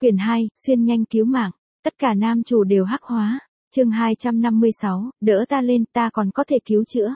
Quyển 2, xuyên nhanh cứu mạng. Tất cả nam chủ đều hắc hóa. Chương 256, đỡ ta lên, ta còn có thể cứu chữa.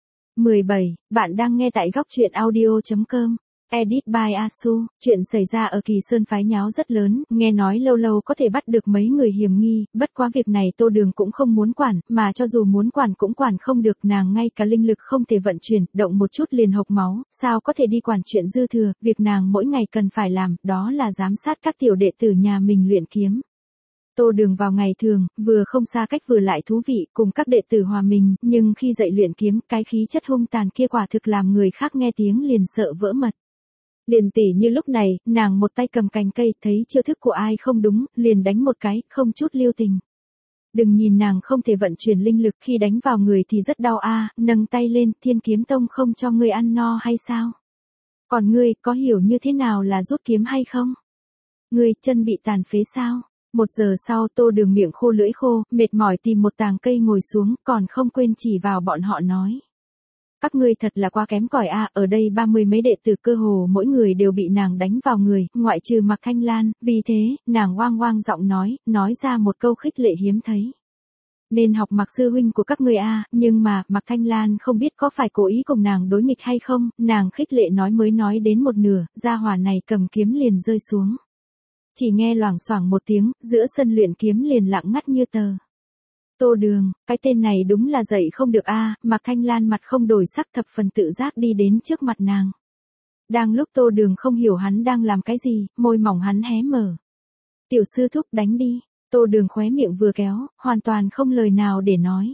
17, bạn đang nghe tại góc truyện audio.com. Edit by Asu. Chuyện xảy ra ở Kỳ Sơn phái nháo rất lớn, nghe nói lâu lâu có thể bắt được mấy người hiểm nghi, bất quá việc này Tô Đường cũng không muốn quản, mà cho dù muốn quản cũng quản không được, nàng ngay cả linh lực không thể vận chuyển, động một chút liền hộc máu, sao có thể đi quản chuyện dư thừa, việc nàng mỗi ngày cần phải làm, đó là giám sát các tiểu đệ tử nhà mình luyện kiếm. Tô Đường vào ngày thường, vừa không xa cách vừa lại thú vị, cùng các đệ tử hòa mình, nhưng khi dạy luyện kiếm, cái khí chất hung tàn kia quả thực làm người khác nghe tiếng liền sợ vỡ mật. Liền tỉ như lúc này, nàng một tay cầm cành cây, thấy chiêu thức của ai không đúng, liền đánh một cái, không chút lưu tình. Đừng nhìn nàng không thể vận chuyển linh lực, khi đánh vào người thì rất đau a, nâng tay lên, Thiên Kiếm Tông không cho ngươi ăn no hay sao? Còn ngươi, có hiểu như thế nào là rút kiếm hay không? Ngươi, chân bị tàn phế sao? 1 giờ sau, Tô Đường miệng khô lưỡi khô, mệt mỏi tìm một tàng cây ngồi xuống, còn không quên chỉ vào bọn họ nói. Các ngươi thật là quá kém cỏi a, ở đây 30 mấy đệ tử cơ hồ mỗi người đều bị nàng đánh vào người, ngoại trừ Mạc Thanh Lan, vì thế, nàng oang giọng nói ra một câu khích lệ hiếm thấy. Nên học Mạc sư huynh của các ngươi a, nhưng mà, Mạc Thanh Lan không biết có phải cố ý cùng nàng đối nghịch hay không, nàng khích lệ mới nói đến một nửa, gia hỏa này cầm kiếm liền rơi xuống. Chỉ nghe loảng xoảng một tiếng, giữa sân luyện kiếm liền lặng ngắt như tờ. Tô Đường, cái tên này đúng là dạy không được a, Mạc Thanh Lan mặt không đổi sắc thập phần tự giác đi đến trước mặt nàng. Đang lúc Tô Đường không hiểu hắn đang làm cái gì, môi mỏng hắn hé mở. Tiểu sư thúc đánh đi, Tô Đường khóe miệng vừa kéo, hoàn toàn không lời nào để nói.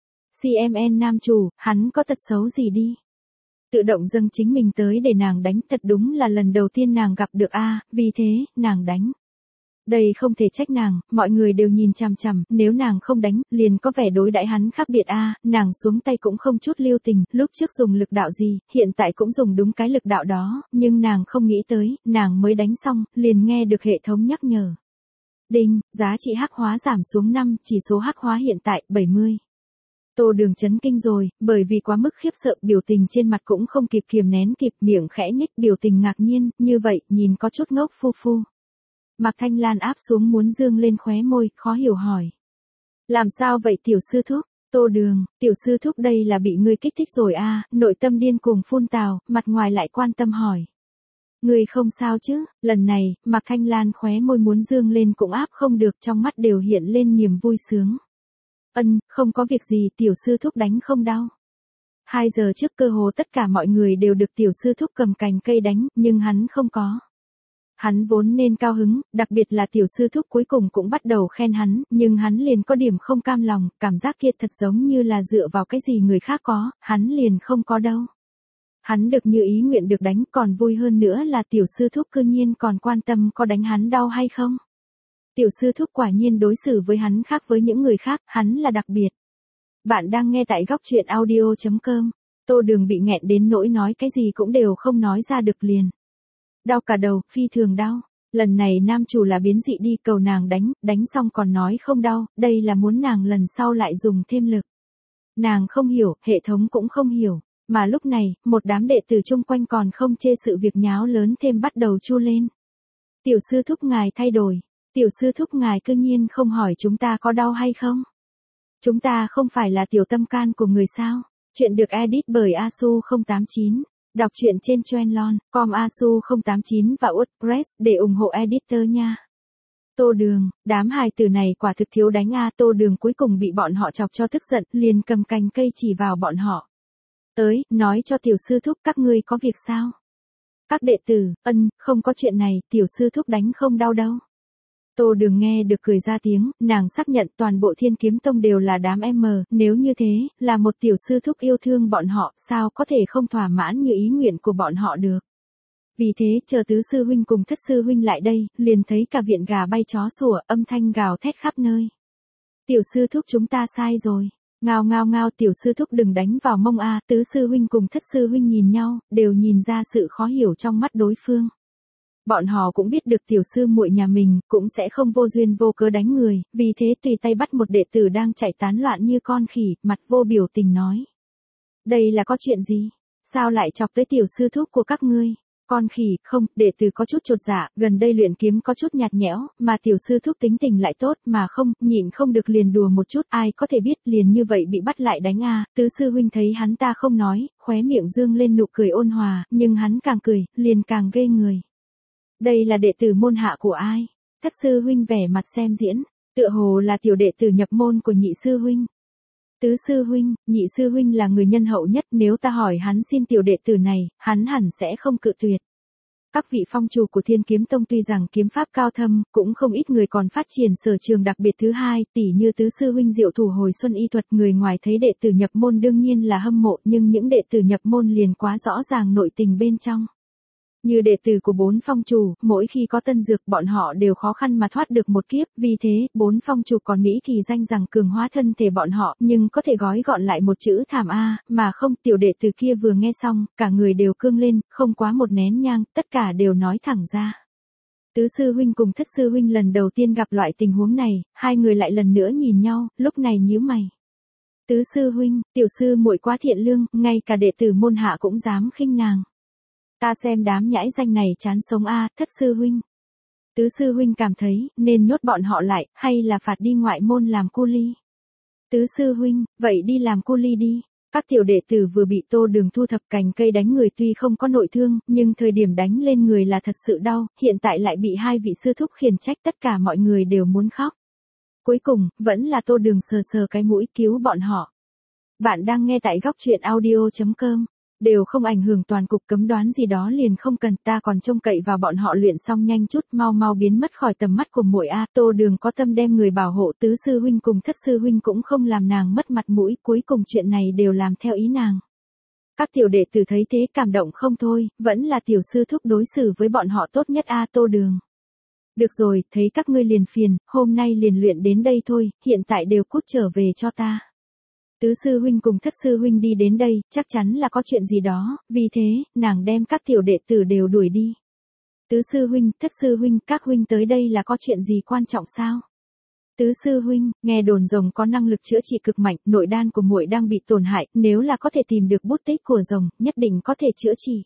CMN nam chủ, hắn có tật xấu gì đi? Tự động dâng chính mình tới để nàng đánh, thật đúng là lần đầu tiên nàng gặp được a, vì thế, nàng đánh. Đây không thể trách nàng, mọi người đều nhìn chằm chằm, nếu nàng không đánh, liền có vẻ đối đãi hắn khác biệt a, nàng xuống tay cũng không chút lưu tình, lúc trước dùng lực đạo gì, hiện tại cũng dùng đúng cái lực đạo đó, nhưng nàng không nghĩ tới, nàng mới đánh xong, liền nghe được hệ thống nhắc nhở. Đinh, giá trị hắc hóa giảm xuống 5, chỉ số hắc hóa hiện tại 70. Tô Đường chấn kinh rồi, bởi vì quá mức khiếp sợ, biểu tình trên mặt cũng không kịp kiềm nén kịp, miệng khẽ nhếch, biểu tình ngạc nhiên, như vậy, nhìn có chút ngốc phu phu. Mạc Thanh Lan áp xuống muốn dương lên khóe môi, khó hiểu hỏi. Làm sao vậy tiểu sư thúc? Tô Đường, tiểu sư thúc đây là bị ngươi kích thích rồi a, nội tâm điên cuồng phun tào, mặt ngoài lại quan tâm hỏi. Ngươi không sao chứ? Lần này, Mạc Thanh Lan khóe môi muốn dương lên cũng áp không được, trong mắt đều hiện lên niềm vui sướng. Không có việc gì, tiểu sư thúc đánh không đau. 2 giờ trước cơ hồ tất cả mọi người đều được tiểu sư thúc cầm cành cây đánh, nhưng hắn không có. Hắn vốn nên cao hứng, đặc biệt là tiểu sư thúc cuối cùng cũng bắt đầu khen hắn, nhưng hắn liền có điểm không cam lòng, cảm giác kia thật giống như là dựa vào cái gì người khác có, hắn liền không có đâu. Hắn được như ý nguyện được đánh, còn vui hơn nữa là tiểu sư thúc cư nhiên còn quan tâm có đánh hắn đau hay không. Tiểu sư thúc quả nhiên đối xử với hắn khác với những người khác, hắn là đặc biệt. Bạn đang nghe tại góc truyện audio.com. Tô Đường bị nghẹn đến nỗi nói cái gì cũng đều không nói ra được liền. Đau cả đầu, phi thường đau. Lần này nam chủ là biến dị đi, cầu nàng đánh xong còn nói không đau, đây là muốn nàng lần sau lại dùng thêm lực. Nàng không hiểu, hệ thống cũng không hiểu, mà lúc này, một đám đệ tử chung quanh còn không chê sự việc nháo lớn thêm bắt đầu chu lên. Tiểu sư thúc ngài thay đổi, tiểu sư thúc ngài cư nhiên không hỏi chúng ta có đau hay không? Chúng ta không phải là tiểu tâm can của người sao? Chuyện được edit bởi Asu089. Đọc truyện trên Trendlon.com Asu089 và WordPress để ủng hộ editor nha. Tô Đường, đám hài tử này quả thực thiếu đánh a, Tô Đường cuối cùng bị bọn họ chọc cho tức giận, liền cầm cành cây chỉ vào bọn họ. Nói cho tiểu sư thúc các ngươi có việc sao? Các đệ tử, không có chuyện này, tiểu sư thúc đánh không đau đâu. Tô Đường nghe được cười ra tiếng, nàng xác nhận toàn bộ Thiên Kiếm Tông đều là đám M, nếu như thế, là một tiểu sư thúc yêu thương bọn họ, sao có thể không thỏa mãn như ý nguyện của bọn họ được. Vì thế, chờ tứ sư huynh cùng thất sư huynh lại đây, liền thấy cả viện gà bay chó sủa, âm thanh gào thét khắp nơi. Tiểu sư thúc chúng ta sai rồi. Ngao ngao ngao, tiểu sư thúc đừng đánh vào mông a, tứ sư huynh cùng thất sư huynh nhìn nhau, đều nhìn ra sự khó hiểu trong mắt đối phương. Bọn họ cũng biết được tiểu sư muội nhà mình cũng sẽ không vô duyên vô cớ đánh người, vì thế tùy tay bắt một đệ tử đang chạy tán loạn như con khỉ, mặt vô biểu tình nói. Đây là có chuyện gì? Sao lại chọc tới tiểu sư thúc của các ngươi? Con khỉ, không, đệ tử có chút chột dạ, gần đây luyện kiếm có chút nhạt nhẽo, mà tiểu sư thúc tính tình lại tốt, mà không, nhịn không được liền đùa một chút, ai có thể biết liền như vậy bị bắt lại đánh a. Tứ sư huynh thấy hắn ta không nói, khóe miệng dương lên nụ cười ôn hòa, nhưng hắn càng cười, liền càng ghê người. Đây là đệ tử môn hạ của ai? Thất sư huynh vẻ mặt xem diễn, tựa hồ là tiểu đệ tử nhập môn của nhị sư huynh. Tứ sư huynh, nhị sư huynh là người nhân hậu nhất, nếu ta hỏi hắn xin tiểu đệ tử này, hắn hẳn sẽ không cự tuyệt. Các vị phong chủ của Thiên Kiếm Tông tuy rằng kiếm pháp cao thâm, cũng không ít người còn phát triển sở trường đặc biệt thứ hai, tỉ như tứ sư huynh Diệu Thủ hồi xuân y thuật, người ngoài thấy đệ tử nhập môn đương nhiên là hâm mộ, nhưng những đệ tử nhập môn liền quá rõ ràng nội tình bên trong. Như đệ tử của 4 phong chủ, mỗi khi có tân dược bọn họ đều khó khăn mà thoát được một kiếp, vì thế, 4 phong chủ còn Mỹ kỳ danh rằng cường hóa thân thể bọn họ, nhưng có thể gói gọn lại một chữ thảm A, mà không, tiểu đệ tử kia vừa nghe xong, cả người đều cương lên, không quá một nén nhang, tất cả đều nói thẳng ra. Tứ sư huynh cùng thất sư huynh lần đầu tiên gặp loại tình huống này, hai người lại lần nữa nhìn nhau, lúc này nhíu mày. Tứ sư huynh, tiểu sư muội quá thiện lương, ngay cả đệ tử môn hạ cũng dám khinh nàng. Ta xem đám nhãi danh này chán sống a. Thất sư huynh. Tứ sư huynh cảm thấy, nên nhốt bọn họ lại, hay là phạt đi ngoại môn làm cu ly. Tứ sư huynh, vậy đi làm cu ly đi. Các tiểu đệ tử vừa bị Tô Đường thu thập cành cây đánh người tuy không có nội thương, nhưng thời điểm đánh lên người là thật sự đau, hiện tại lại bị hai vị sư thúc khiển trách, tất cả mọi người đều muốn khóc. Cuối cùng, vẫn là Tô Đường sờ sờ cái mũi cứu bọn họ. Bạn đang nghe tại góc truyện audio.com. Đều không ảnh hưởng toàn cục, cấm đoán gì đó liền không cần, ta còn trông cậy vào bọn họ luyện xong nhanh chút, mau mau biến mất khỏi tầm mắt của muội a. Tô Đường có tâm đem người bảo hộ, tứ sư huynh cùng thất sư huynh cũng không làm nàng mất mặt mũi, cuối cùng chuyện này đều làm theo ý nàng. Các tiểu đệ tử thấy thế cảm động không thôi, vẫn là tiểu sư thúc đối xử với bọn họ tốt nhất a. Tô Đường. Được rồi, thấy các ngươi liền phiền, hôm nay liền luyện đến đây thôi, hiện tại đều cút trở về cho ta. Tứ sư huynh cùng thất sư huynh đi đến đây, chắc chắn là có chuyện gì đó, vì thế, nàng đem các tiểu đệ tử đều đuổi đi. Tứ sư huynh, thất sư huynh, các huynh tới đây là có chuyện gì quan trọng sao? Tứ sư huynh, nghe đồn rồng có năng lực chữa trị cực mạnh, nội đan của muội đang bị tổn hại, nếu là có thể tìm được bút tích của rồng, nhất định có thể chữa trị.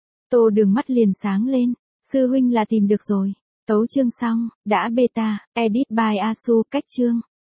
Tô Đường mắt liền sáng lên, sư huynh là tìm được rồi. Tấu chương xong, đã beta, edit by Asu, cách chương.